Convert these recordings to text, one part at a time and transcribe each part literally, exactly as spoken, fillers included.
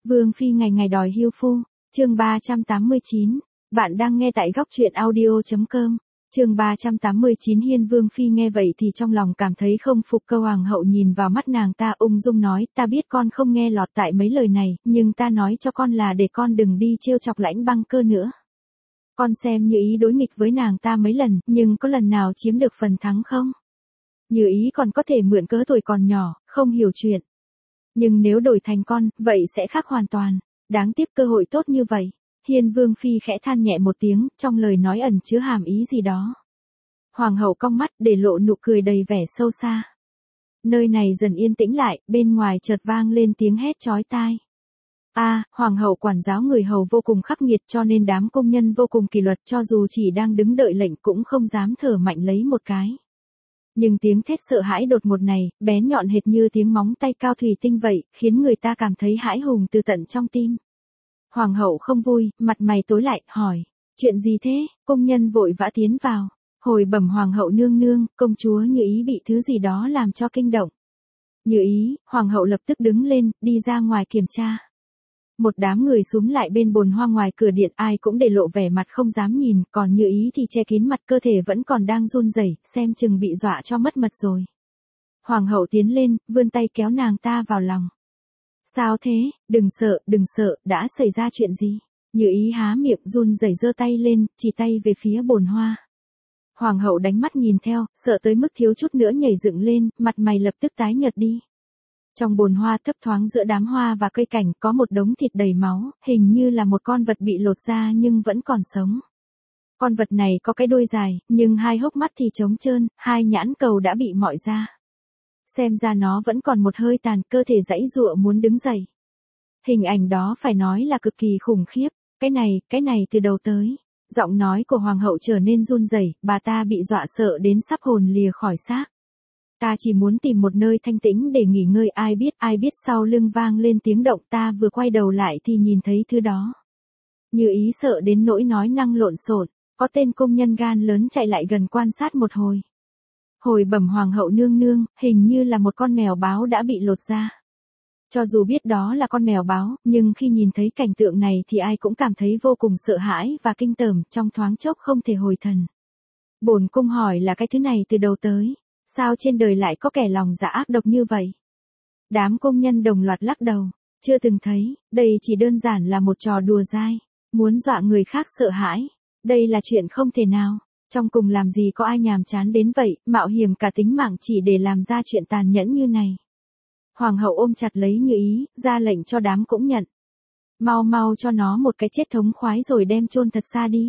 Vương phi ngày ngày đòi hưu phu, chương ba trăm tám mươi chín. Bạn đang nghe tại góc truyện audio chấm com. Chương ba trăm tám mươi chín. Hiên Vương phi nghe vậy thì trong lòng cảm thấy không phục. Câu hoàng hậu nhìn vào mắt nàng ta ung dung nói, ta biết con không nghe lọt tại mấy lời này, nhưng ta nói cho con là để con đừng đi trêu chọc Lãnh Băng Cơ nữa. Con xem Như Ý đối nghịch với nàng ta mấy lần, nhưng có lần nào chiếm được phần thắng không? Như Ý còn có thể mượn cớ tuổi còn nhỏ, không hiểu chuyện. Nhưng nếu đổi thành con, vậy sẽ khác hoàn toàn. Đáng tiếc cơ hội tốt như vậy. Hiên Vương phi khẽ than nhẹ một tiếng, trong lời nói ẩn chứa hàm ý gì đó. Hoàng hậu cong mắt để lộ nụ cười đầy vẻ sâu xa. Nơi này dần yên tĩnh lại, bên ngoài chợt vang lên tiếng hét chói tai. A, à, hoàng hậu quản giáo người hầu vô cùng khắc nghiệt cho nên đám công nhân vô cùng kỷ luật, cho dù chỉ đang đứng đợi lệnh cũng không dám thở mạnh lấy một cái. Nhưng tiếng thét sợ hãi đột ngột này, bén nhọn hệt như tiếng móng tay cao thủy tinh vậy, khiến người ta cảm thấy hãi hùng từ tận trong tim. Hoàng hậu không vui, mặt mày tối lại, hỏi, chuyện gì thế? Công nhân vội vã tiến vào, hồi bẩm hoàng hậu nương nương, công chúa Như Ý bị thứ gì đó làm cho kinh động. Như Ý, hoàng hậu lập tức đứng lên, đi ra ngoài kiểm tra. Một đám người xúm lại bên bồn hoa ngoài cửa điện, ai cũng để lộ vẻ mặt không dám nhìn, còn Như Ý thì che kín mặt, cơ thể vẫn còn đang run rẩy, xem chừng bị dọa cho mất mật rồi. Hoàng hậu tiến lên, vươn tay kéo nàng ta vào lòng. Sao thế, đừng sợ, đừng sợ, đã xảy ra chuyện gì? Như Ý há miệng run rẩy giơ tay lên, chỉ tay về phía bồn hoa. Hoàng hậu đánh mắt nhìn theo, sợ tới mức thiếu chút nữa nhảy dựng lên, mặt mày lập tức tái nhợt đi. Trong bồn hoa thấp thoáng giữa đám hoa và cây cảnh có một đống thịt đầy máu, hình như là một con vật bị lột da nhưng vẫn còn sống. Con vật này có cái đuôi dài, nhưng hai hốc mắt thì trống trơn, hai nhãn cầu đã bị mọi ra. Xem ra nó vẫn còn một hơi tàn, cơ thể giãy giụa muốn đứng dậy. Hình ảnh đó phải nói là cực kỳ khủng khiếp, cái này, cái này từ đầu tới. Giọng nói của hoàng hậu trở nên run rẩy, bà ta bị dọa sợ đến sắp hồn lìa khỏi xác. Ta chỉ muốn tìm một nơi thanh tĩnh để nghỉ ngơi, ai biết, ai biết sau lưng vang lên tiếng động, ta vừa quay đầu lại thì nhìn thấy thứ đó. Như Ý sợ đến nỗi nói năng lộn xộn, có tên công nhân gan lớn chạy lại gần quan sát một hồi. Hồi bẩm hoàng hậu nương nương, hình như là một con mèo báo đã bị lột da. Cho dù biết đó là con mèo báo, nhưng khi nhìn thấy cảnh tượng này thì ai cũng cảm thấy vô cùng sợ hãi và kinh tởm, trong thoáng chốc không thể hồi thần. Bổn cung hỏi là cái thứ này từ đầu tới. Sao trên đời lại có kẻ lòng dạ ác độc như vậy? Đám công nhân đồng loạt lắc đầu, chưa từng thấy, đây chỉ đơn giản là một trò đùa dai, muốn dọa người khác sợ hãi, đây là chuyện không thể nào, trong cùng làm gì có ai nhàm chán đến vậy, mạo hiểm cả tính mạng chỉ để làm ra chuyện tàn nhẫn như này. Hoàng hậu ôm chặt lấy Như Ý, ra lệnh cho đám cũng nhận. Mau mau cho nó một cái chết thống khoái rồi đem chôn thật xa đi.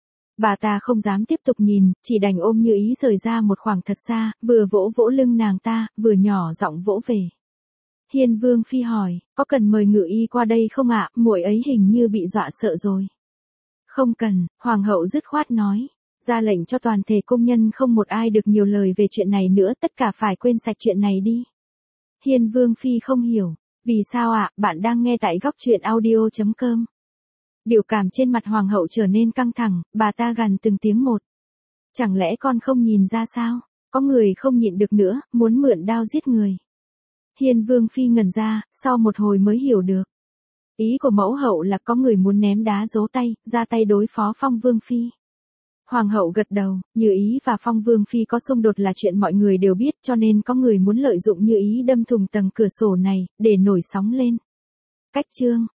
Bà ta không dám tiếp tục nhìn, chỉ đành ôm Như Ý rời ra một khoảng thật xa, vừa vỗ vỗ lưng nàng ta, vừa nhỏ giọng vỗ về. Hiên Vương phi hỏi, có cần mời ngự y qua đây không ạ, muội ấy hình như bị dọa sợ rồi. Không cần, hoàng hậu dứt khoát nói, ra lệnh cho toàn thể công nhân không một ai được nhiều lời về chuyện này nữa, tất cả phải quên sạch chuyện này đi. Hiên Vương phi không hiểu, vì sao ạ, bạn đang nghe tại góc truyện audio chấm com. Biểu cảm trên mặt hoàng hậu trở nên căng thẳng, bà ta gằn từng tiếng một. Chẳng lẽ con không nhìn ra sao? Có người không nhịn được nữa, muốn mượn đao giết người. Hiên Vương phi ngẩn ra, sau một hồi mới hiểu được. Ý của mẫu hậu là có người muốn ném đá giấu tay, ra tay đối phó Phong Vương phi. Hoàng hậu gật đầu, Như Ý và Phong Vương phi có xung đột là chuyện mọi người đều biết, cho nên có người muốn lợi dụng Như Ý đâm thủng tầng cửa sổ này, để nổi sóng lên. Cách chương